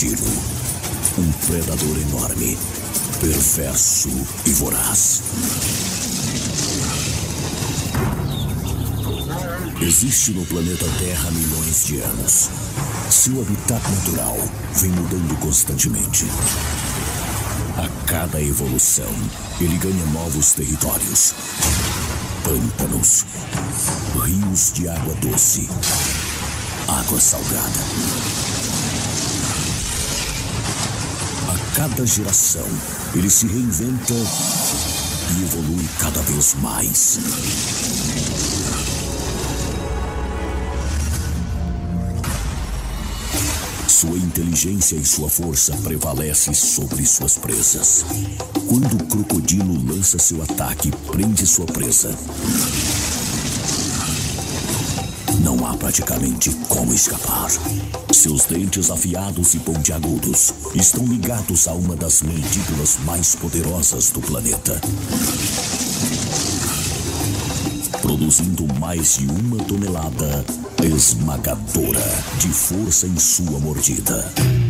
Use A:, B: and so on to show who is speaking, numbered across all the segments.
A: crocodilo. Um predador enorme, perverso e voraz. Existe no planeta Terra há milhões de anos. Seu habitat natural vem mudando constantemente. A cada evolução, ele ganha novos territórios. Pântanos, rios de água doce, água salgada. A cada geração, ele se reinventa e evolui cada vez mais. Sua inteligência e sua força prevalecem sobre suas presas. Quando o crocodilo lança seu ataque e prende sua presa, não há praticamente como escapar. Seus dentes afiados e pontiagudos estão ligados a uma das mandíbulas mais poderosas do planeta, produzindo mais de 1 tonelada esmagadora de força em sua mordida.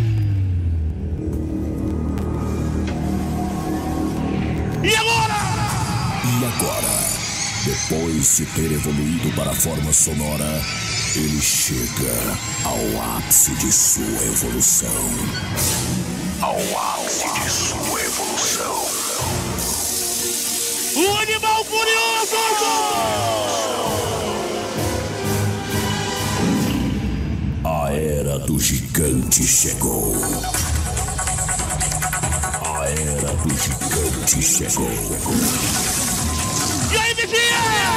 B: E agora?
A: E agora, depois de ter evoluído para a forma sonora, ele chega ao ápice de sua evolução. Ao ápice de sua evolução.
B: O animal furioso!
A: A era do gigante chegou. A era do gigante chegou.
B: E aí, vigia!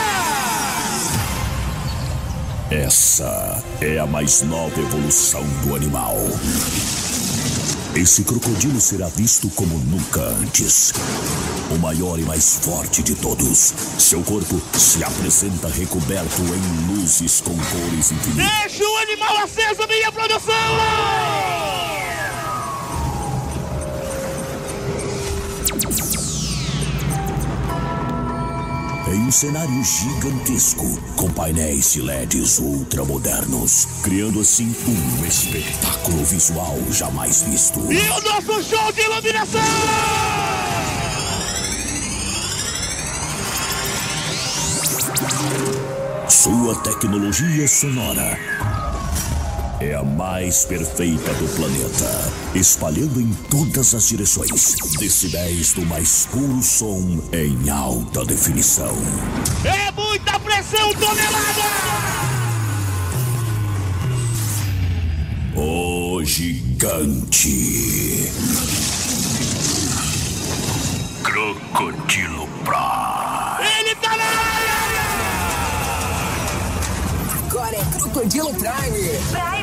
A: Essa é a mais nova evolução do animal. Esse crocodilo será visto como nunca antes. O maior e mais forte de todos. Seu corpo se apresenta recoberto em luzes com cores infinitas.
B: Deixa o animal aceso, minha produção!
A: Em um cenário gigantesco, com painéis de LEDs ultramodernos, criando assim um espetáculo visual jamais visto.
B: E o nosso show de iluminação!
A: Sua tecnologia sonora é a mais perfeita do planeta, espalhando em todas as direções decibéis do mais puro som em alta definição.
B: É muita pressão tonelada!
A: O gigante Crocodilo Prime.
B: Ele tá na área!
C: Agora é Crocodilo Prime.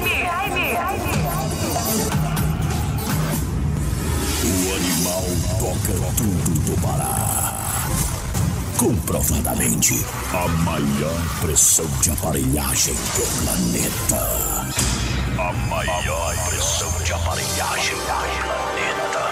A: O animal toca tudo do Pará. Comprovadamente, a maior pressão de aparelhagem do planeta. A maior pressão de aparelhagem do planeta.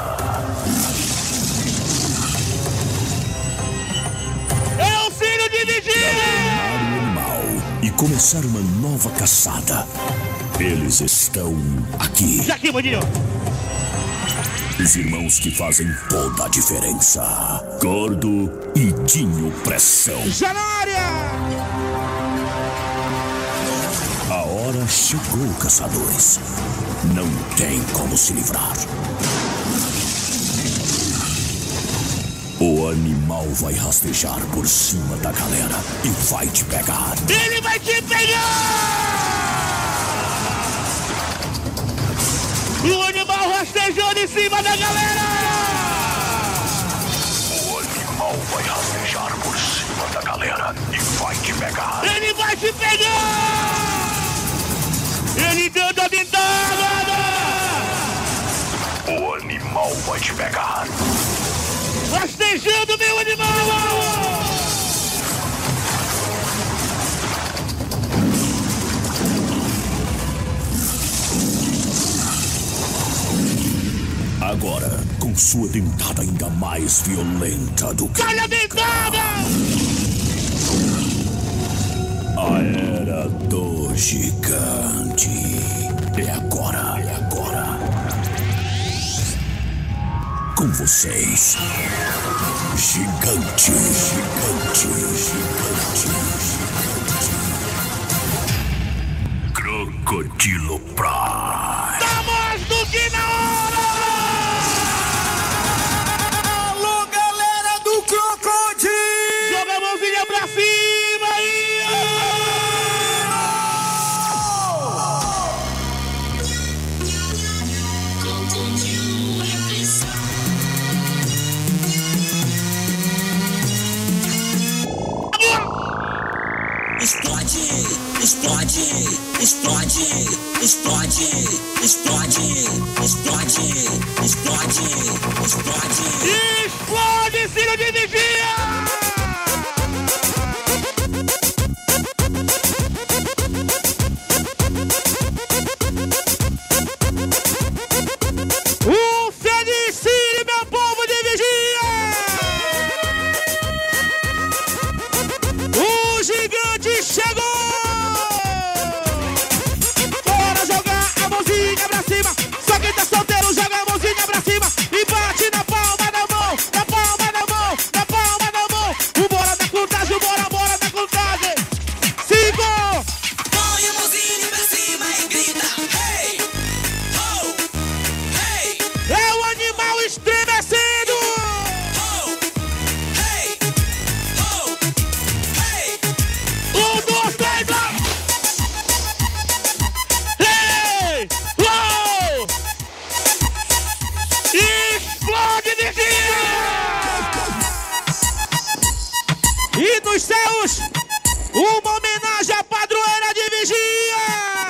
B: É o filho de vigia!
A: E começar uma nova caçada. Eles estão aqui.
B: E aqui, bandinho?
A: Os irmãos que fazem toda a diferença. Gordo e Dinho Pressão.
B: Já na área!
A: A hora chegou, caçadores. Não tem como se livrar. O animal vai rastejar por cima da galera e vai te pegar.
B: Ele vai te pegar! O animal rastejando em cima da galera!
A: O animal vai rastejar por cima da galera e vai te pegar.
B: Ele vai te pegar! Ele dando a dentada!
A: O animal vai te pegar.
B: Rastejando, meu animal!
A: Agora, com sua dentada ainda mais violenta do que...
B: Calha a dentada!
A: A era do gigante. É agora, é agora. Com vocês, Gigante. Crocodilo Prime.
B: Tá mais do que na hora!
C: Alô, galera do Crocodilo!
B: Joga a mãozinha pra cima aí! Explode, Ciro de Vigia! Um felicírio, meu povo de Vigia! O gigante chegou! Bora jogar a mãozinha pra cima! Só quem tá solteiro joga a mãozinha pra cima e bate na palma da mão! Na palma da mão! Na palma da mão! Bora da contagem, bora da contagem! 5!
C: Põe a mãozinha pra cima e grita: hey! Oh! Hey!
B: É o animal estremecendo!
C: Oh! Hey! Oh! Hey!
B: 1, 2, 3, vai! Hey! Uou! Explode de dia! E nos céus, uma homenagem à padroeira de Vigia!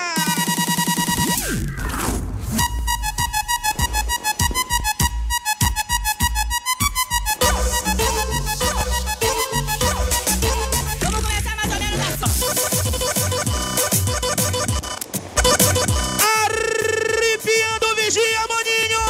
C: Vamos começar mais ou menos assim.
B: Arrepiando Vigia, maninho!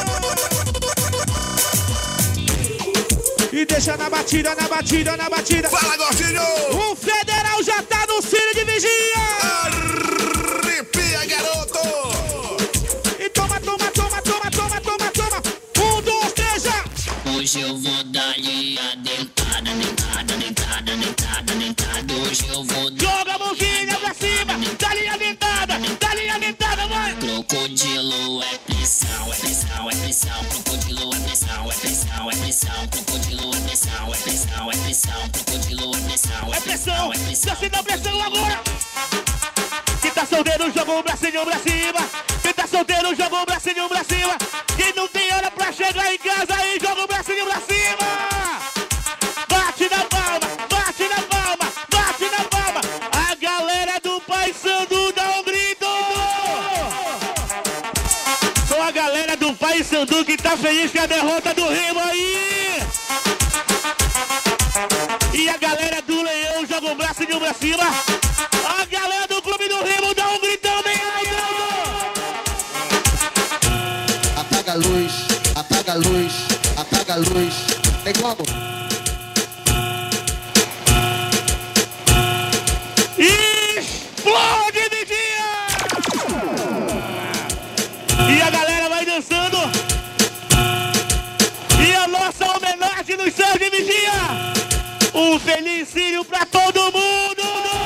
B: E deixa na batida, na batida, na batida.
D: Fala, Gordinho!
B: O federal já tá no Ciro de Vigia!
D: Arrepia, garoto!
B: E toma, toma, toma, toma, toma, toma, toma! 1, 2, 3, já!
E: Hoje eu vou dar-lhe a dentada, dentada, dentada, dentada, dentada. Hoje eu vou dar
B: Joga a mãozinha pra cima! Dá-lhe a dentada, vai!
E: crocodilo, é pressão, é pressão, é pressão. Crocodilo é pressão, é pressão, é pressão. Crocodilo é pressão, é pressão, é pressão. Crocodilo é pressão,
B: É pressão!
E: é pressão.
B: Você dá pressão agora! Quem tá solteiro, joga o bracinho pra cima! Quem tá solteiro, joga o bracinho pra cima! Quem não tem hora pra chegar em casa aí, joga o bracinho pra cima! Bate na palma, bate na palma, bate na palma! A galera do Paysandu dá um grito! Só a galera do Paysandu que tá feliz com a derrota do Remo aí! E a galera do Leão joga o bracinho pra cima! A galera do Clube do Remo dá um gritão bem alto!
F: Apaga a luz, apaga a luz, apaga a luz. Tem como?
B: Explode de dia! E a galera vai dançando. E a nossa homenagem nos céus de Vigia. Um felicírio pra todo mundo.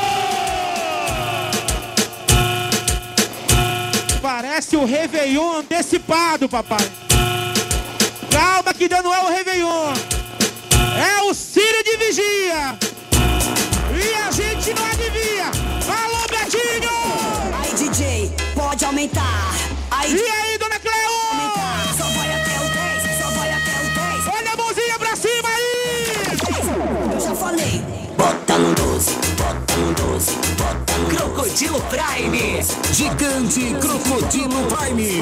B: Parece o Réveillon antecipado, papai. Calma que ainda não é o Réveillon. É o Ciro de Vigia. E a gente não adivinha. Alô, Betinho!
G: Aí, DJ, pode aumentar. Aí,
B: E aí, dona Cleo?
G: aumentar. Só vai até o 10, só vai até o 10.
B: Olha a mãozinha pra cima aí!
G: Eu já falei.
C: Bota no 12, bota no 12, bota no 12.
H: Crocodilo Prime. Gigante Crocodilo Prime.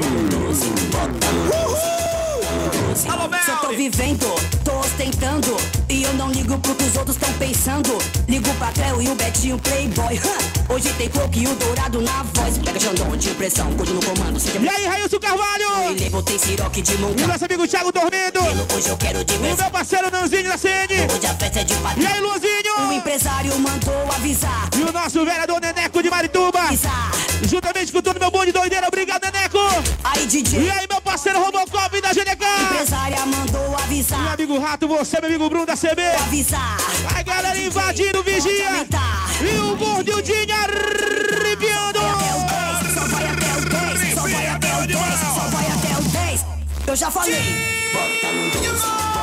B: Alô, Mel!
G: Só tô vivendo, tô ostentando. E eu não ligo pro que os outros tão pensando. Ligo pra Cleo e o Betinho Playboy. Hoje tem Coco e o Dourado na voz. Pega Xandão de impressão, gordo no comando.
B: E aí, Railson Carvalho?
G: Ele botei Siroque de
B: E o
G: montão.
B: nosso amigo Thiago dormindo.
G: Hoje eu quero
B: O
G: diversão.
B: meu parceiro Nanzinho da CN.
G: Hoje a festa é de
B: E
G: patrão.
B: aí,
G: O
B: Luzinho?
G: empresário mandou avisar.
B: E o nosso vereador Neneco de Marituba.
G: Avisar.
B: Juntamente com todo meu bonde doideira. Obrigado, Neneco.
G: Aí, DJ.
B: E aí, meu parceiro parceiro Robocop da GDK.
G: Empresária mandou avisar.
B: Meu amigo Rato, você, meu amigo Bruno da CB.
G: Avisar.
B: A galera invadindo o Vigia. E o Gordildinho arrepiando.
G: Só vai até o 10. Só vai até o 10. Só vai até o 10. Eu já falei. Bota no 10.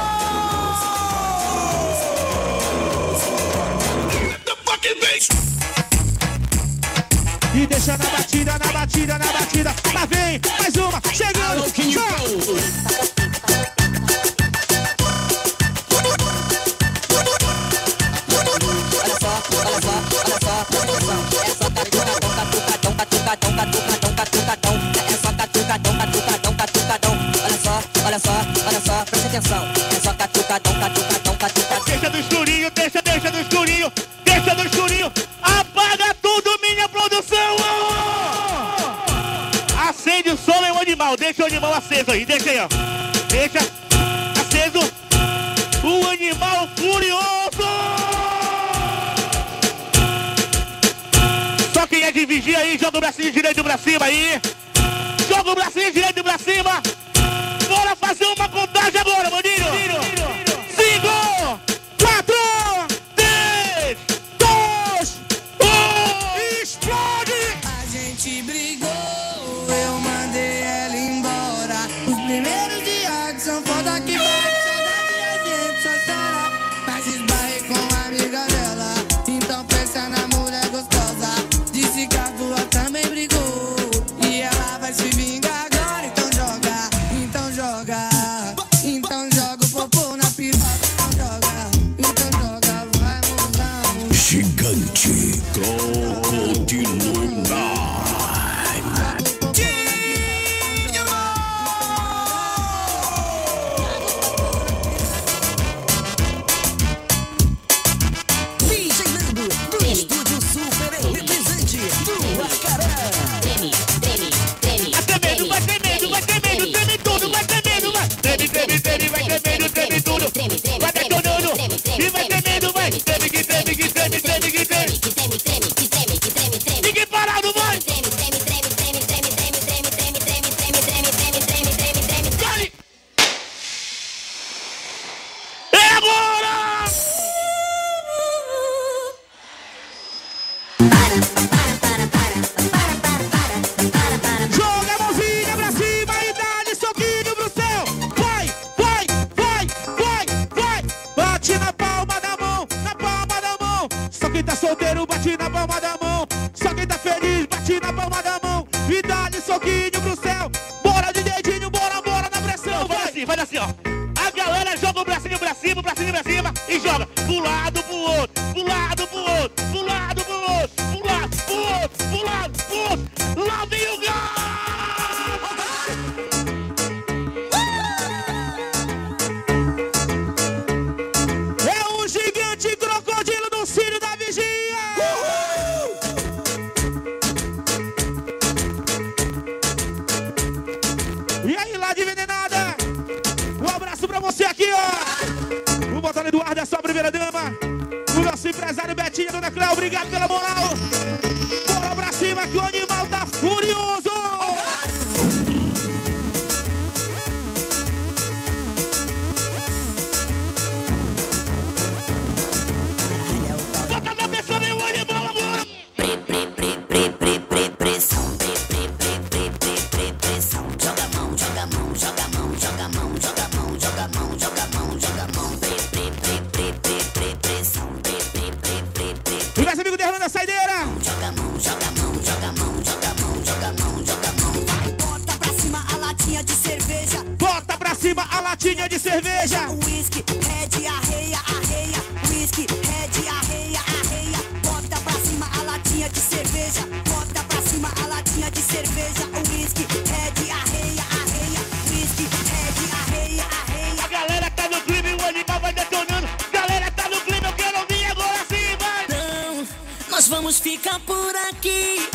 B: E deixa na batida, na batida, na batida. Lá vem, mais uma, chegando.
G: Olha só, presta atenção. É só catucadão, catucadão, catucadão.
B: Deixa do escurinho, deixa do escurinho. Deixa do escurinho. Apaga tudo, minha produção. Acende o som, é um animal. Deixa o animal aceso aí, deixa aí, ó. Deixa aceso o animal furioso. Só quem é de vigia aí, joga o bracinho direito pra cima aí. Joga o bracinho direito pra cima. Bora fazer uma contagem agora, maninho. 5, 4, 3, 2, 1, explode!
C: A gente brigou, eu mandei ela embora. Os primeiros dias são foda que bate, saudade a gente só chora. Mas esbarrei com a amiga dela, então pensa na mulher gostosa. Disse que a tua também brigou, e ela vai se vingar agora, então joga. Então joga o popô na piroca. Então joga, vamos.
A: Gigante Crocodilo
H: DJ Nando, do Estúdio Super, represente do Acará.
B: Vai ter medo, vai ter medo, vai ter medo, treme tudo, vai ter medo, vai. Treme, treme, treme, vai ter medo, treme tudo. Vai detonando, e vai ter medo, vai. Treme, que treme, que treme, treme, que treme. Fique parado, vai. Vai. É agora! Joga a mãozinha pra cima e dá-lhe soquinho pro céu. Vai, vai, vai, vai, vai. Bate na palma da mão, na palma da mão. Só quem tá solteiro bate na palma da mão. Só quem tá feliz bate na palma da mão. E dá-lhe soquinho pro céu. Bora de dedinho, bora, bora na pressão. Vai assim, ó. A galera joga o bracinho pra cima, bracinho pra cima. E joga pro lado, pro outro, pro lado, pro outro, pro lado, pro outro, pro lado, pro outro, pro lado, pro outro. Lá vem o gol! É o gigante crocodilo do Círio da Vigia! E aí, lá de Envenenada, um abraço pra você aqui, ó. O Botão Eduardo é sua primeira dama. O nosso empresário Betinho, Dona Cléo, obrigado pela moral. Bora pra cima que o animal tá furioso. Bota na pessoa, meu animal agora.
G: Pressão. Pressão. Joga a mão, joga a mão, joga a mão, joga a mão, joga a mão, joga a mão, joga a mão, joga a mão. Pressão.
B: E mais amigo derrando a saideira.
G: Joga a mão, joga a mão, joga a mão, joga a mão, joga a mão, joga a mão. Vai, bota pra cima a latinha de cerveja.
B: Bota pra cima a latinha de cerveja.
G: Whisky, red, arreia, arreia. Whisky, red, arreia, arreia. Bota pra cima a latinha de cerveja. Bota pra cima a latinha de cerveja. Whisky, red, arreia, arreia. Whisky, red, arreia, arreia.
B: A galera tá no clima e o animal vai detonando. Galera tá no clima, eu quero ouvir agora sim, vai.
H: Não, nós vamos ficar por aqui.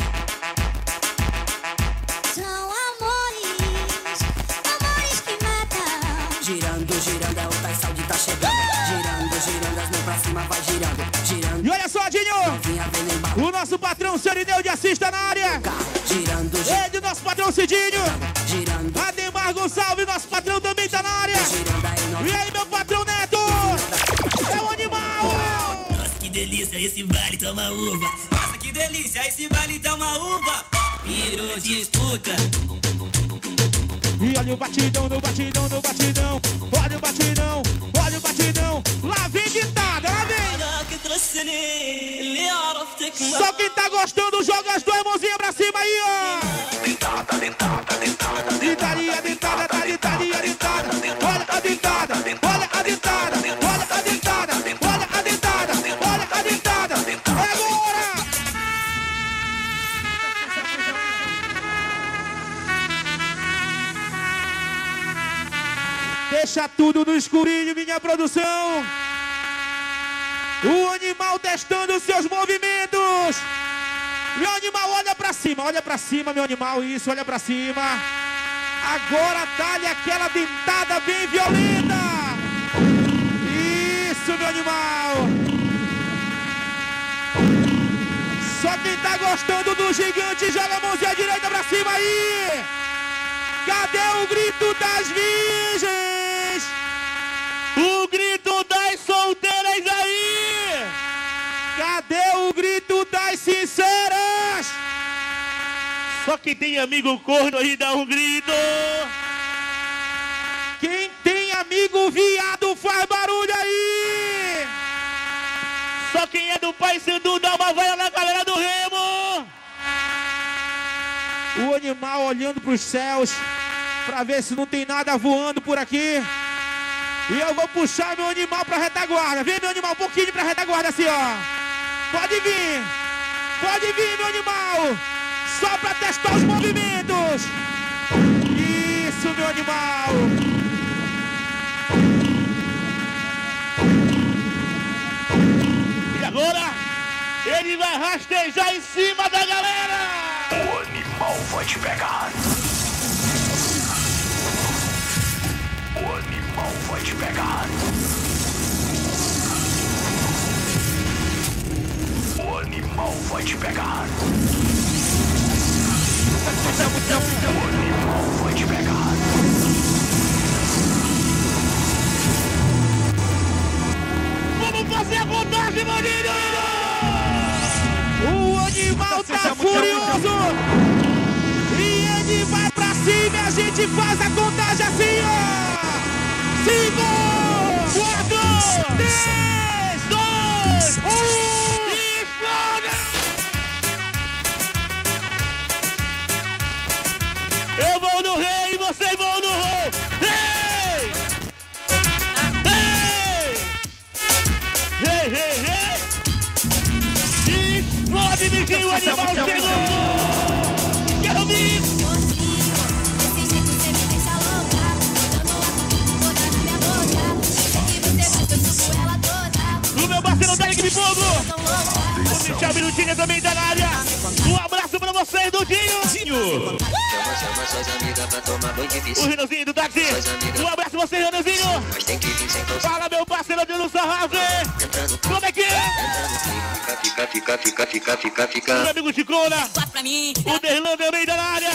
I: São amores, amores que matam.
H: Girando, girando, é o Tais Saúde tá chegando. Girando, girando, as mãos pra cima, vai girando. Girando,
B: E olha só, Dinho,
H: vinha vendo embaixo.
B: o nosso patrão Serineu de Assista na área.
H: Girando,
B: Ele, nosso patrão Cidinho.
H: girando.
B: Ademar Gonçalves, nosso patrão também tá na área. E aí, meu patrão Neto? É o animal!
E: Nossa, que delícia, esse vale toma uva. Nossa, que delícia, esse vale toma uva. Virou disputa.
B: E olha o batidão, no batidão, no batidão. Olha o batidão, olha o batidão. Lá vem ditada, lá vem. Só quem tá gostando, joga as duas mãozinhas pra cima aí, ó.
A: Dentada, dentada, dentada.
B: Ditaria, dentada, tá ditaria, dentada. Olha a dentada, olha a dentada, olha a dentada, olha a dentada, olha a dentada. É agora! Deixa tudo no escurinho, minha produção. O animal testando os seus movimentos. Meu animal, olha pra cima, meu animal, isso, olha pra cima. Agora dá-lhe aquela dentada bem violenta. Isso, meu animal. Só quem tá gostando do gigante, joga a mãozinha direita pra cima aí. Cadê o grito das virgens? O grito das solteiras aí! Cadê o grito das sinceras? Só quem tem amigo corno aí dá um grito. Quem tem amigo viado faz barulho aí. Só quem é do Pai Sandu dá uma vaia na galera do Remo. O animal olhando pros céus pra ver se não tem nada voando por aqui. E eu vou puxar meu animal pra retaguarda. Vem, meu animal, um pouquinho pra retaguarda assim, ó. Pode vir, meu animal. Só pra testar os movimentos. Isso, meu animal. E agora, ele vai rastejar em cima da galera.
A: O animal vai te pegar. O animal vai te pegar. O animal vai te pegar. O animal vai te pegar.
B: Vamos fazer a contagem, maninho! O animal tá furioso! E ele vai pra cima e a gente faz a contagem assim, ó! 5, 4, 3, 2, 1, explode! Eu vou no rei, vocês vão no rei! Rei! Rei! Rei, rei, rei! Explode, Miquinho, o animal chegou! Quero vir! O meu parceiro Derek de Fogo! O Michel Minutinha também tá na área! Um abraço pra vocês, Dudinho! O Renanzinho do táxi! Um abraço pra vocês, Renanzinho! Fala, meu parceiro Adilson Sarrafo! Como é que é?
E: Fica.
B: Meu amigo Chicona! O Derlan também tá na área!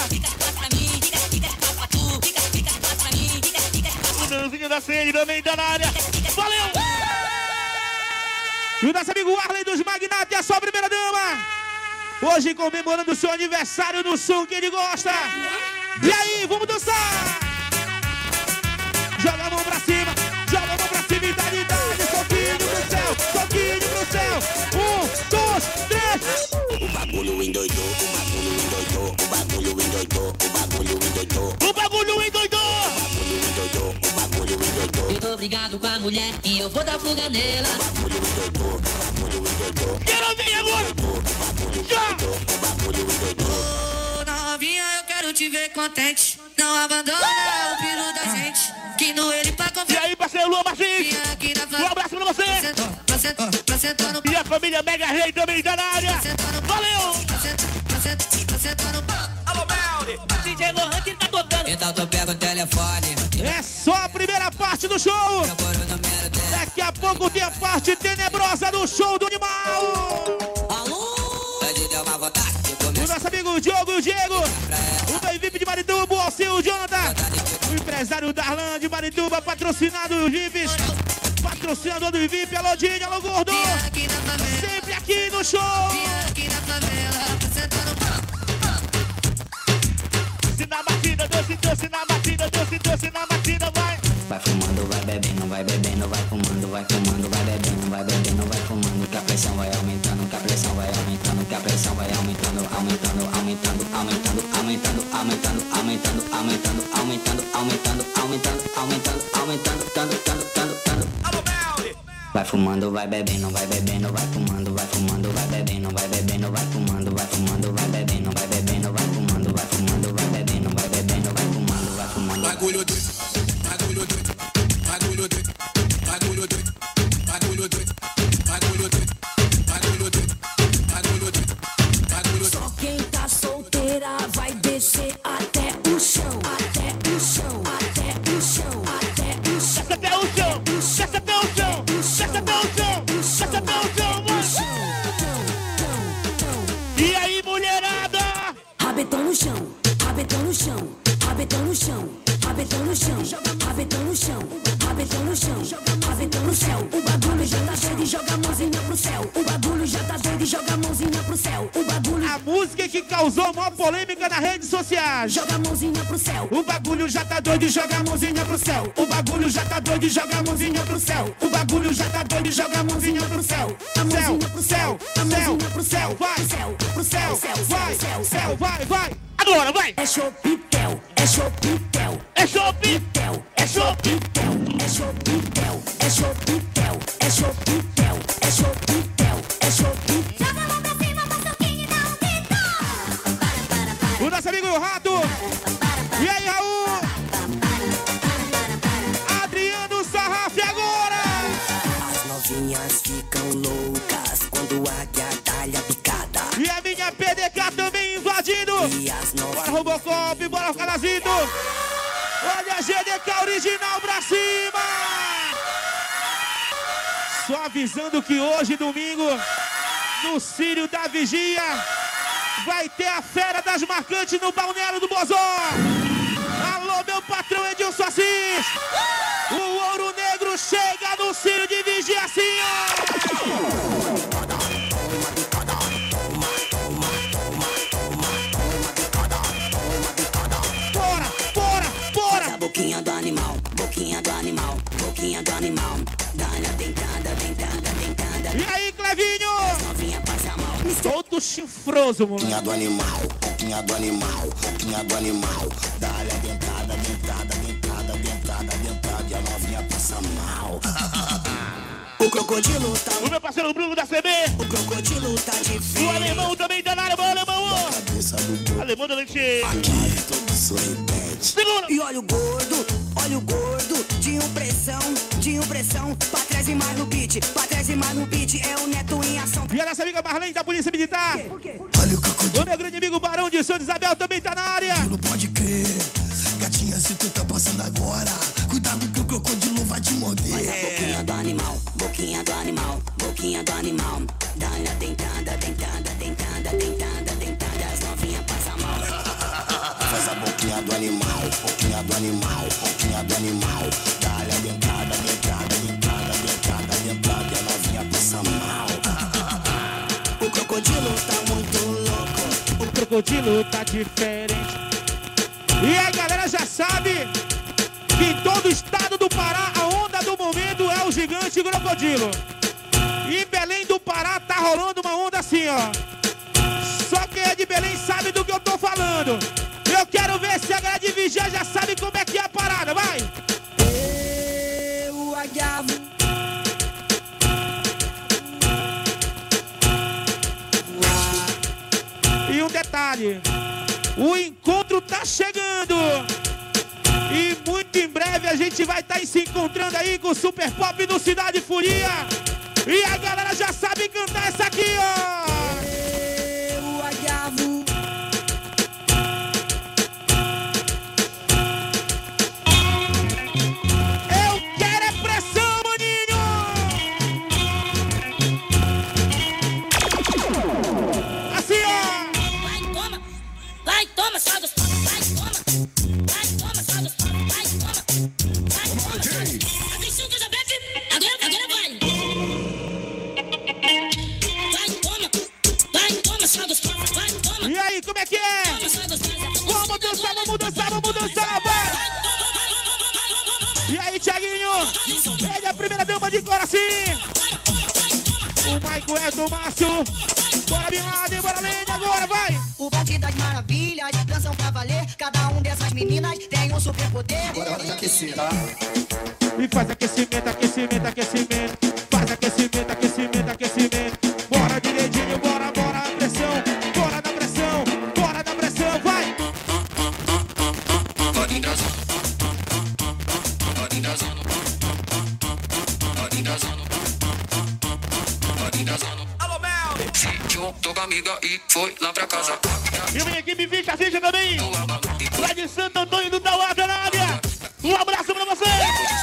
B: O Renanzinho da CN também tá na área! Valeu! E o nosso amigo Arley dos Magnatas e a sua primeira dama! Hoje comemorando o seu aniversário no som que ele gosta! E aí, vamos dançar! Joga a mão pra cima, joga a mão pra cima e dá soquinho pro céu, soquinho pro céu! 1, 2, 3!
E: O bagulho endoidou, o bagulho endoidou, o bagulho endoidou, o bagulho endoidou.
B: O bagulho endoidou!
E: O bagulho endoidou. Eu tô brigado com a mulher e eu vou dar fuga nela. O bagulho endoidou, o bagulho endoidou.
B: Quero vir agora! Já!
E: O bagulho endoidou.
C: Ô, novinha, eu quero te ver contente. Não abandona o filho da gente. Que no ele pra
B: E
C: confiar.
B: aí, parceiro Lua Martins! Um abraço pra você! E a família Mega Rei também tá na área! Valeu!
C: Alô, Melly! DJ Lohan que tá tocando.
H: Então tu pega o telefone.
B: É só a primeira parte do show! Daqui a pouco tem a parte tenebrosa do show do animal!
H: Hoje deu uma vontade de comer.
B: O nosso amigo Diogo e o Diego! O Bem VIP de Marituba, o Alceu, o Jonathan! Empresário Darlan de Marituba, patrocinado os VIPs. Patrocinador do VIP, alô Dinho, alô Gordo. Sempre aqui no show. Doce na batida, doce na batida, doce na batida, vai.
H: Vai fumando, vai bebendo, vai bebendo, vai fumando, vai fumando, vai bebendo, vai bebendo, vai fumando, que a pressão vai aumentando, que a pressão vai aumentando, que a pressão vai aumentando, aumentando, aumentando, aumentando, aumentando, aumentando, aumentando, aumentando, aumentando, aumentando, aumentando, aumentando, aumentando, tanto, tanto, tanto, tanto. Vai fumando, vai bebendo, vai bebendo, vai fumando, vai fumando, vai bebendo, vai bebendo, vai fumando, vai fumando, vai bebendo, vai bebendo, vai fumando, vai fumando, vai bebendo, vai bebendo, vai fumando, vai fumando.
D: Bagulho doido, bagulho doido, bagulho doido, bagulho doido, bagulho doido, bagulho doido, bagulho doido, bagulho doido, bagulho doido.
H: Só quem tá solteira vai descer até o chão, até o chão, até o chão, até o chão.
B: Desce até o chão, desce até o chão, desce até o chão, desce até o chão, vai. E aí, mulherada?
H: Rabetão no chão, rabetão no chão, rabetão no chão, rabetão no chão, rabetão no chão, rabetão no chão, rabetão no céu. O bagulho já tá doido e joga a mãozinha pro céu. O bagulho já tá doido e joga a mãozinha pro céu. O bagulho.
B: A música que causou maior polêmica nas redes sociais.
H: Joga a mãozinha pro céu.
B: O bagulho já tá doido e joga a mãozinha pro céu. O bagulho já tá doido e joga a mãozinha pro céu. O bagulho já tá doido e joga a mãozinha pro céu. A mãozinha pro céu, a mãozinha pro céu, vai, céu, pro céu, vai, céu, vai, vai. Agora, vai.
H: É chopitel, é chopitel,
B: é chopitel,
H: é chopitel, é chopitel, é chopitel, é chopitel, é chopitel, é chopitel.
I: Joga a mão pra cima, bota o quem e dá um grito.
B: O nosso amigo Rato. E aí, Raul? Adriano Sarraf agora.
H: As novinhas ficam loucas quando a águia dá-lhe a picada.
B: E a minha PDK também invadindo.
H: E as
B: Bora
H: novinhas...
B: Robocop, bora Calazito. Olha a GDK original pra cima. Só avisando que hoje, domingo, no Círio da Vigia, vai ter a Fera das Marcantes no Balneário do Bozó. Alô, meu patrão Edilson Assis. O Ouro Negro chega no Círio de Vigia assim, ó. Bora, bora, bora.
H: Boquinha do animal, boquinha do animal, boquinha do animal. Dá-lhe a dentada, dentada, dentada.
B: E aí, Clevinho?
H: Novinha passa mal.
B: Todo chifroso, moleque.
F: Boquinha do animal, boquinha do animal, boquinha do animal. Dá-lhe a dentada, dentada, dentada, dentada, dentada. E a novinha passa mal.
H: O crocodilo tá...
B: O meu parceiro Bruno da CB.
H: O crocodilo tá de
B: O
H: frio.
B: alemão também tá na área, o alemão.
F: Cabeça do boi,
B: Alemão da leite.
F: aqui todo sorridente.
B: Segura.
H: E olha o gordo, de impressão, pra trás e mais no beat, pra trás e mais no beat, é o Neto em ação.
B: E a nossa amiga Marlene da Polícia Militar.
F: Olha o crocodilo,
B: O meu grande amigo Barão de Santa Isabel também tá na área.
F: não pode crer. Gatinha, se tu tá passando agora, cuidado que o crocodilo vai te morder.
H: Boquinha do animal, boquinha do animal, boquinha do animal. Dá-lhe a dentada, dentada, dentada, dentada, dentada. As novinhas passam mal.
F: Faz a boquinha do animal, boquinha do animal, boquinha do animal. Dá-lhe a dentada, dentada, dentada, dentada, dentada. E a novinha passa mal.
H: O crocodilo tá muito louco.
B: O crocodilo tá diferente. E a galera já sabe que em todo o estado do Pará a onda do momento é o gigante crocodilo. E em Belém do Pará tá rolando uma onda assim, ó. Só quem é de Belém sabe do que eu tô falando. Eu quero ver se a galera de Vigia já sabe como é que é a parada, vai!
H: Eu agavo.
B: E um detalhe, o encontro tá chegando. E muito em breve a gente vai estar se encontrando aí com o Super Pop do Cidade Furia. E a galera já sabe cantar essa aqui, ó.
H: Eu agavo.
B: Eu quero é pressão, maninho. Assim, ó.
I: Vai, toma, só dos vai, toma, só dos vai, toma.
B: que é? Vamos dançar, vamos dançar, vamos dançar, vai! E aí, Thiaguinho? Ele é a primeira dama de Coraci. O Maico é do Márcio. Bora, Bin Laden, bora, Lene, agora, vai!
G: O bonde das maravilhas, dançam pra valer. Cada um dessas meninas tem um superpoder.
F: Agora é hora de aquecer, tá?
B: E faz aquecimento, aquecimento, aquecimento. Faz aquecimento, aquecimento, aquecimento. Bora direitinho, bora, bora, a pressão. Bora na pressão, bora na pressão, vai!
D: Alô, Mel!
H: Juntou com a amiga e foi lá pra casa.
B: E minha equipe ficha também. Lá de Santo Antônio do Tauá, Canária. Um abraço pra você.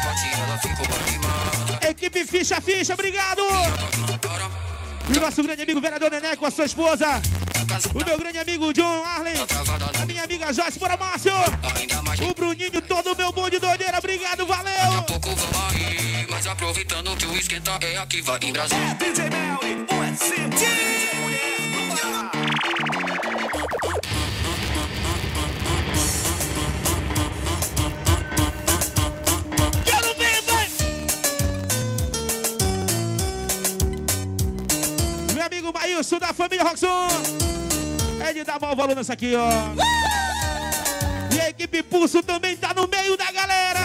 B: Equipe ficha, obrigado. E o nosso grande amigo vereador Nené com a sua esposa. O meu grande amigo John Arlen. A minha amiga Joyce Bora Márcio. O Bruninho, todo o meu bonde doideira. Obrigado, valeu.
H: Pouco vamos aí, mas aproveitando que o esquenta é aqui, vai em Brasil.
D: DJ Melly, o SMG!
B: Quero ver, vai. Meu amigo Maílson da família Roxon. Ele dá maior valor nessa aqui, ó. E a equipe Pulso também tá no meio da galera.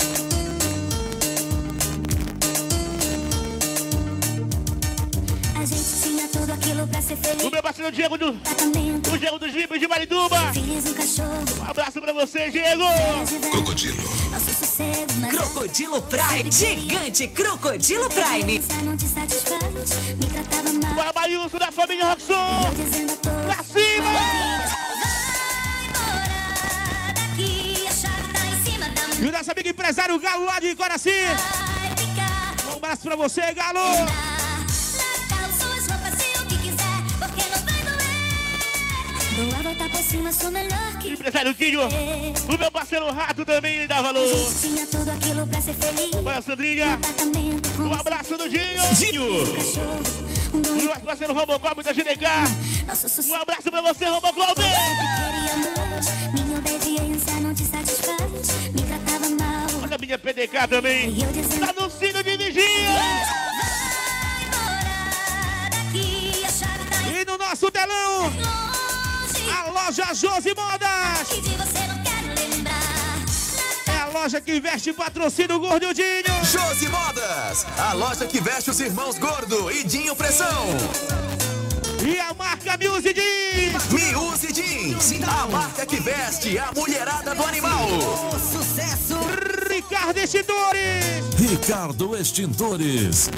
I: A gente tinha tudo aquilo pra ser feliz.
B: O meu parceiro Diego do...
I: Tratamento,
B: O Diego dos Vipos de Marituba.
I: fiz um cachorro.
B: Um abraço pra você, Diego.
A: Crocodilo.
I: Nosso sossego, mas
J: Crocodilo Prime, gigante Crocodilo Prime.
I: não te satisfaz, me tratava mal.
B: Bora, Maílson da família Roxon.
I: Eu dizendo a todos,
B: Pra cima.
I: vai embora daqui, a chave tá em cima da
B: E o nosso amigo empresário Galo lá de Coraci.
I: vai ficar.
B: Um abraço pra você, Galo.
I: Natal, suas roupas e o que quiser, porque não vai doer. Dou a volta por cima, sou melhor que
B: Empresário Quinho. O meu parceiro Rato também ele dá valor.
I: tinha tudo aquilo pra ser feliz.
B: Bora, Sandrinha.
I: Apartamento com
B: Um abraço do Dinho.
I: cachorro,
B: E o nosso parceiro Robocop da GDK.
I: nosso
B: Um
I: sossego.
B: abraço pra você, Robocop.
I: Queria mais, minha obediência não te satisfaz, me tratava mal.
B: Olha a minha PDK também.
I: E eu dizendo,
B: Tá no sino de vigia.
I: vai embora daqui, a chave tá
B: E no nosso telão,
I: longe.
B: a loja Josi Modas.
I: E de você não quero lembrar.
B: É a loja que veste patrocínio o Gordo e o Dinho.
K: Josi Modas, a loja que veste os irmãos Gordo e Dinho Pressão.
B: E a marca Music Jeans.
K: Miúse Jeans, a marca que veste a mulherada do animal.
G: Sucesso!
B: Ricardo Extintores.
A: Ricardo Extintores.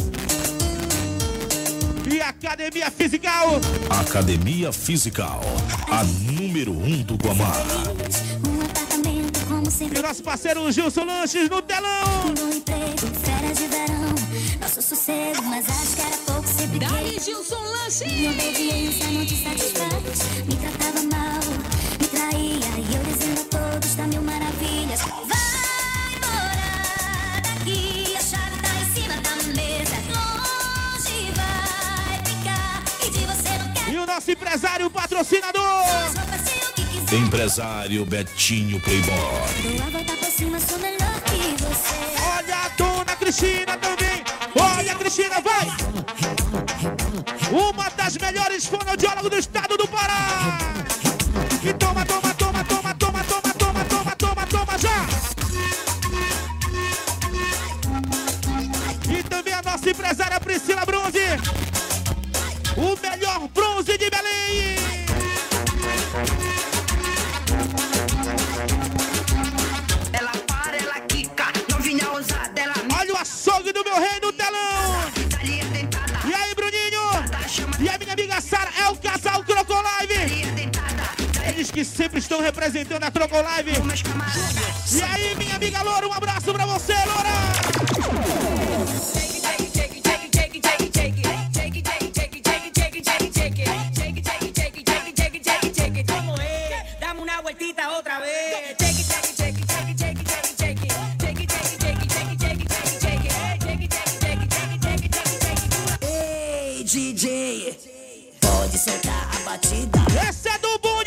B: E Academia Fisical.
A: Academia Fisical. A número 1 do Guamá.
I: Um apartamento como
B: E
I: sempre.
B: o nosso parceiro Gilson Lanches no telão.
I: Um bom emprego, férias de verão. Nosso sossego, mas acho que era pouco sempre.
J: Dali Gilson
I: Minha
J: Lanche.
I: obediência não te satisfaz, me tratava mal, me traía. E eu dizendo a todos, tá mil maravilhas. Vai embora daqui, a chave tá em cima da mesa. Longe vai ficar, e de você não quero
B: E o nosso empresário patrocinador.
I: roupas se o que quiser.
A: Empresário Betinho Playboy.
I: Dou a volta por cima, sou melhor que você.
B: Olha a dona Cristina também. Olha, Cristina, vai. Uma das melhores fonoaudiólogas do estado do Pará. E toma, toma, toma, toma, toma, toma, toma, toma, toma, toma, já. E também a nossa empresária Priscila Bronze. O melhor bronze de Belém.
G: Ela para, ela quica, novinha ousada, ela
B: Olha o açougue do meu rei no telão.
G: ali dentada,
B: E aí, Bruninho? E a minha amiga Sara é o casal Crocolive.
G: dentada.
B: Eles que sempre estão representando a Crocolive.
G: Meus camaradas.
B: E aí, minha amiga Loura, um abraço pra você, Loura.
J: Vamos dame una vueltita otra vez.
G: Ei, DJ, pode soltar a batida.
B: Essa é do bonde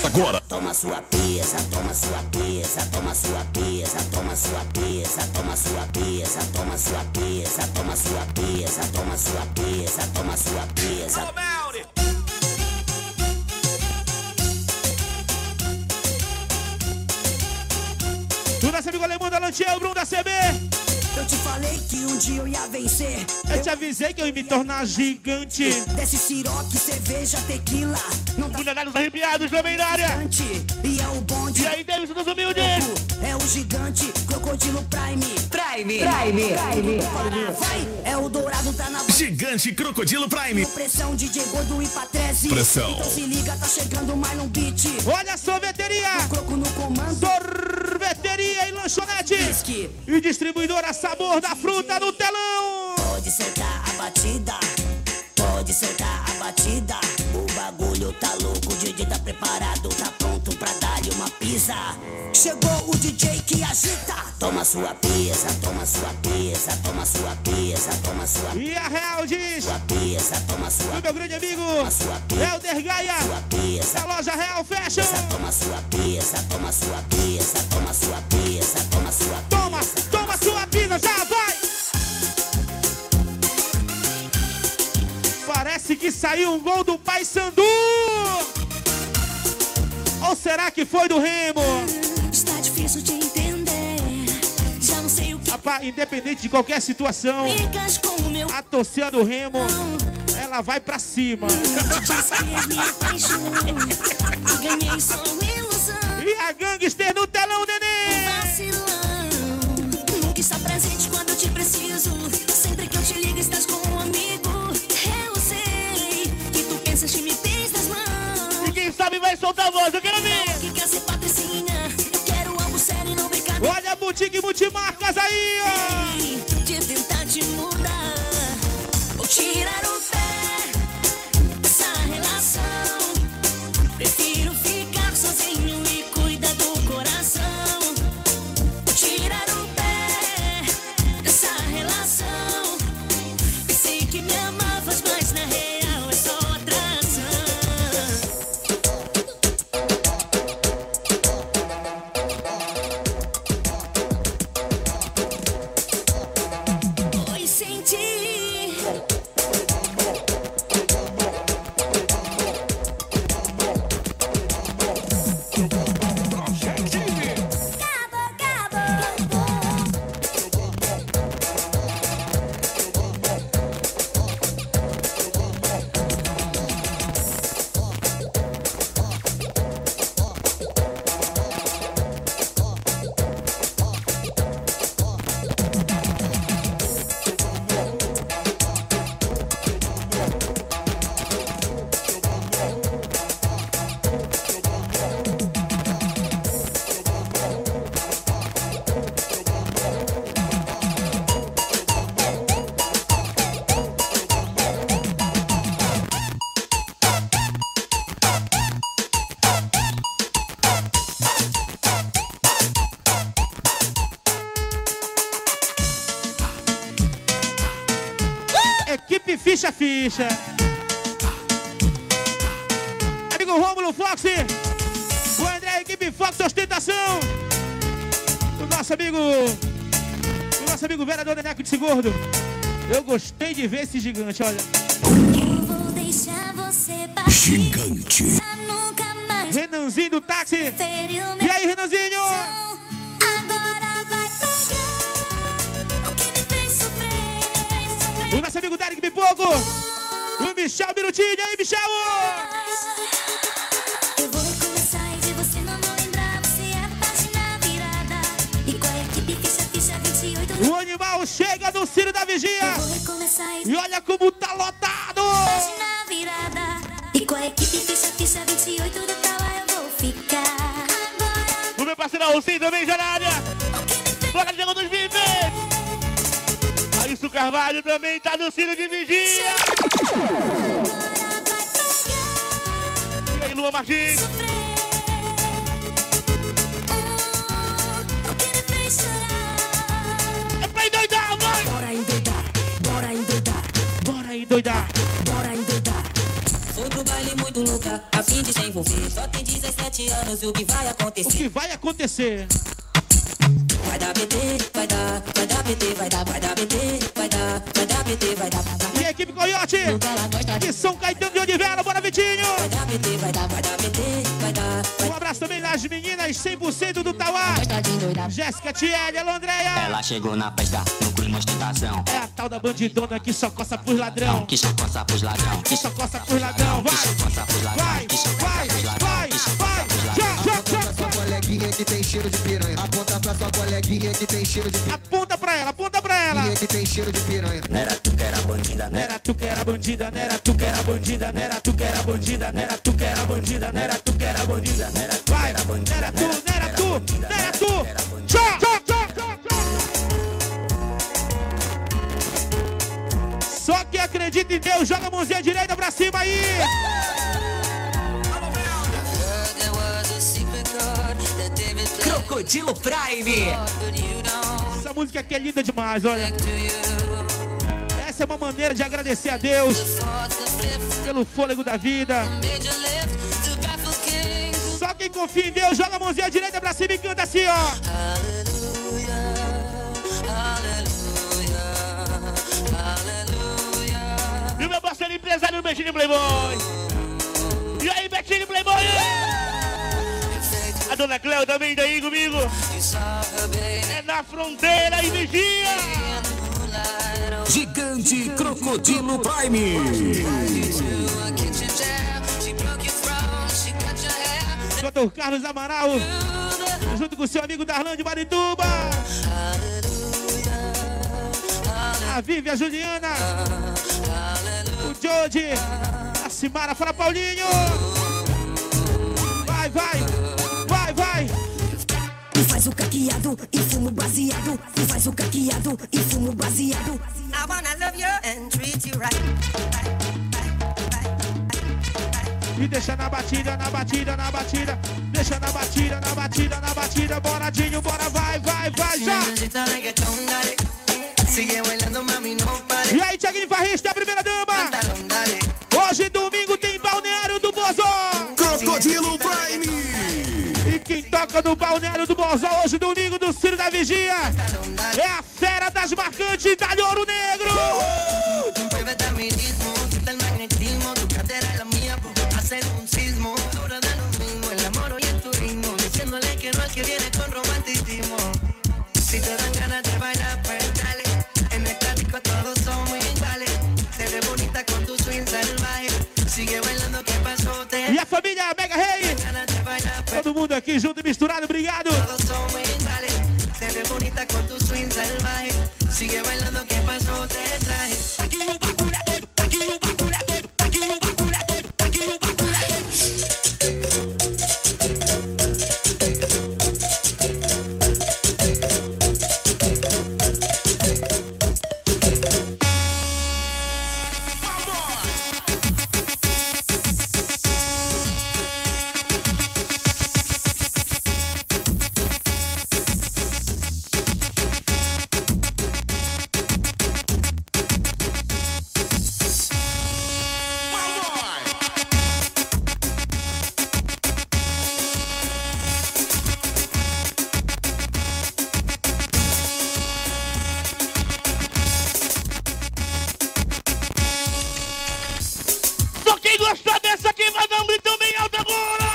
A: Agora.
F: Toma sua pesa, toma sua pesa, toma sua pesa, toma sua pesa, toma sua pesa, toma sua pesa, toma sua pesa, toma sua pesa, toma sua pesa.
B: O nosso amigo alemão da Lantiel, Bruno da CB.
G: Eu te falei que um dia eu ia vencer.
B: Eu te avisei que eu ia me tornar gigante.
G: Desce siroque, cerveja, tequila. Não dá
B: Culinários arrepiados também na área.
G: e é o bonde.
B: E aí, Davidson dos humildes.
G: É o gigante, crocodilo Prime.
J: Prime.
G: Vai, é o dourado, tá na
A: Gigante Crocodilo Prime.
G: pressão, DJ Gordo e Patrese.
A: Pressão.
G: Então se liga, tá chegando mais um beat.
B: Olha a sorveteria.
G: Croco no comando.
B: Sorveteria e lanchonete.
G: Whisky.
B: E distribuidora Sabor da Fruta no telão.
G: Pode soltar a batida, pode soltar a batida. O bagulho tá louco, o DJ tá preparado, tá pronto pra dar-lhe uma pisa. Chegou o DJ que agita. Toma sua pesa, toma sua pesa, toma sua pesa, toma sua
B: E a Real diz.
G: pesa, toma sua
B: O meu grande amigo
G: sua pesa,
B: Helder Gaia.
G: pesa.
B: Da loja Real Fashion.
G: Toma sua pesa, toma sua pesa, toma sua pesa, toma sua
B: Toma sua pizza, já vai. Parece que saiu um gol do Paysandu. Ou será que foi do Remo?
I: Está difícil de entender. Já não sei o que
B: Rapaz, independente de qualquer situação,
I: ficas com o meu
B: a torcida do Remo, ela vai pra cima.
I: disse que é minha paixão. E ganhei só uma ilusão.
B: E a Gangster no telão, neném.
I: Vacilão. Nunca está presente quando eu te preciso. Sempre que eu te ligo, estás com um amigo. Eu sei que tu pensas que me tens nas mãos.
B: E quem sabe vai soltar a voz, eu quero ver.
I: Que quer ser patricinha. Eu quero algo sério e não brincadeira.
B: Olha a boutique multimarcas aí, ó.
I: De tentar te mudar ou tirar o pé dessa relação. Prefiro ficar sozinho e cuidar do coração. Tirar o pé dessa relação. Pensei que me amavas, mas na real é só atração. Pois senti.
B: Equipe Ficha. Amigo Rômulo Fox. O André, equipe Fox Ostentação. O nosso amigo vereador Neneco de Sigordo. Eu gostei de ver esse gigante, olha.
I: Eu vou deixar você partir.
A: Gigante.
I: Nunca mais
B: Renanzinho do táxi.
I: feriu
B: E aí, Renanzinho?
I: Agora vai pagar o que me fez sofrer.
B: O nosso amigo Derek Pipoco. O Michel Birutinho. E aí, Michel?
I: Eu vou recomeçar e de você não vou lembrar. Você é a página virada. E qual é a equipe? Ficha 28.
B: O animal chega no Ciro da Vigia.
I: Eu vou recomeçar e
B: E olha como tá lotado.
I: página virada. E qual é a equipe? Ficha 28 do tal eu vou ficar. Agora
B: O meu parceiro Alcim também já na área.
I: o que me fez
B: Bora chegando dos vives. Alisson Carvalho também tá no Ciro de Vigia. E aí, Lua Martins.
I: sofrer. O que me fez chorar.
B: É pra endoidar, vai.
G: Bora endoidar, bora endoidar,
B: Bora endoidar.
G: bora endoidar.
H: Foi pro baile muito louca, a fim de se envolver. Só tem 16 17 anos, o que vai
B: O
H: acontecer?
B: que vai acontecer?
H: Vai dar PT, vai dar PT, vai dar PT, vai dar PT, vai dar.
B: E a equipe Coyote de São Caetano de Oliveira, bora Vitinho!
H: Vai dar PT, vai dar PT, vai dar.
B: Um abraço também nas meninas 100% do Tauá. Jéssica, Tiele, alô Andréia.
H: Ela chegou na festa, no clima ostentação.
B: É a tal da bandidona que só coça pros ladrão.
H: Que só coça pros ladrão.
B: Que só coça pros ladrão. Vai, vai, vai, vai, vai.
L: Aponta pra sua coleguinha que tem cheiro de piranha. Aponta pra sua coleguinha que tem cheiro de piranha.
B: Aponta pra ela, aponta pra ela.
L: Que tem cheiro de piranha.
H: Não era tu que era bandida,
B: Não era tu que era bandida, não era tu que era bandida, não era tu que era bandida, não era tu que era bandida, não era tu que era bandida, não era tu que era bandida, não era tu, não era tu, não era tu. Tchau, tchau, tchau, tchau, tchau. Só que acredita em Deus, joga a mãozinha direita pra cima aí.
J: Crocodilo Prime.
B: Essa música aqui é linda demais, olha. Essa é uma maneira de agradecer a Deus pelo fôlego da vida. Só quem confia em Deus, joga a mãozinha direita pra cima e canta assim, ó. E o meu parceiro empresário Betinho Playboy. E aí, Betinho Playboy? A dona Cléo também tá aí comigo. É na fronteira e vigia.
A: Gigante Crocodilo Prime.
B: Doutor Carlos Amaral, junto com seu amigo Darlan de Marituba. A Vivi, a Juliana, o Jody, a Simara, fala Paulinho. Vai, vai, vai, vai.
G: E faz o caqueado e fumo baseado. E faz o caqueado e fumo baseado.
C: I wanna love you and treat you right.
B: E deixa na batida, na batida, na batida. Deixa na batida, na batida, na batida. Bora, Dinho, bora, vai, vai, vai, já. E aí, Thiaguinho Farrista, a primeira dama. Hoje, domingo, tem Balneário do Bozó.
A: Crocodilo Prime.
B: E quem toca no Balneário do Bozó hoje, domingo, do Ciro da Vigia, é a fera das marcantes da Ouro Negro. E a família Mega Rei, todo mundo aqui junto e misturado, obrigado. Gostou dessa aqui? Vai dar um grito bem alto agora!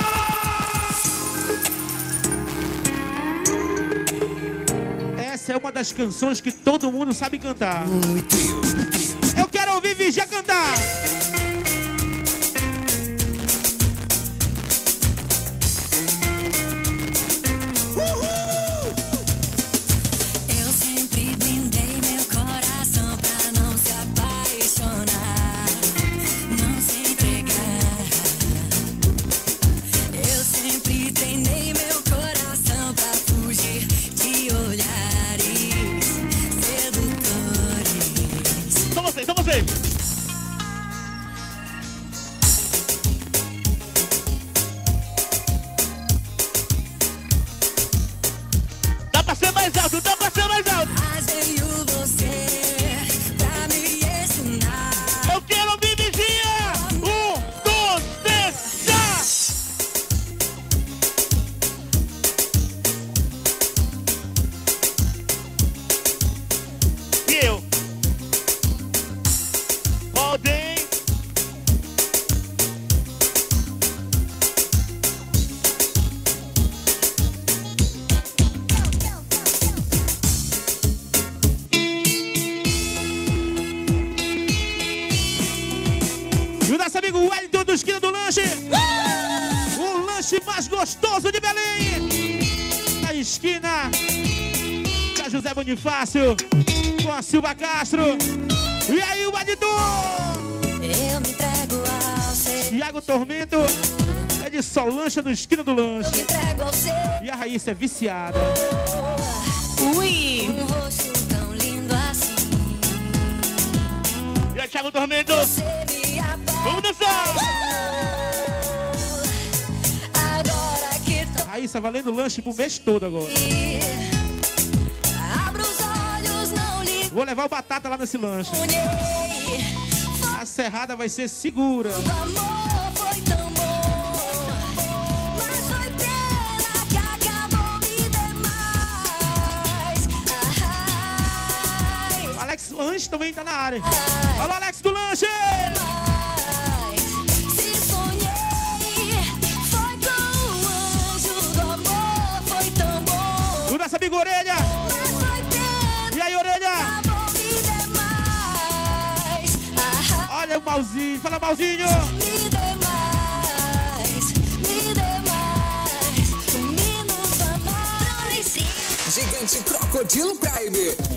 B: Essa é uma das canções que todo mundo sabe cantar. Eu quero ouvir Vigia cantar!
I: Eu sempre blindei meu coração pra não se apaixonar, não se entregar. Eu sempre treinei meu coração pra fugir de olhares sedutores.
B: São vocês, são vocês! Dá pra ser mais alto, dá pra ser mais alto!
I: Mas veio você pra me ensinar.
B: Eu quero ouvir Vigia! 1, 2, 3, já! esquina da José Bonifácio com a Silva Castro. E aí, o Badidu?
I: Eu me entrego ao seu.
B: Iago Tormento é de Solancha do Esquina do Lanche.
I: Eu me entrego ao seu.
B: E a Raíssa é viciada.
J: Ui!
I: Um rosto tão lindo assim.
B: E aí, Thiago Tormento?
I: Você me apaixonou.
B: Vamos dançar!
I: Agora que tô
B: Raíssa valendo lanche pro mês todo agora.
I: aqui, abro os olhos, não lhe
B: Vou levar o Batata lá nesse lanche.
I: unhei.
B: A serrada vai ser segura.
I: O amor foi tão bom, mas foi pena que acabou me demais. Ai,
B: O Alex Lanche também tá na área. Alô, Alex do Lanche!
I: se sonhei, foi com o anjo do amor, foi tão bom,
B: Do nossa amiga Orelha!
I: mas foi pena
B: E aí, Orelha?
I: que acabou me demais.
B: Olha o Malzinho, fala Malzinho!
I: Me demais, menos amor.
J: Gigante Crocodilo Prime.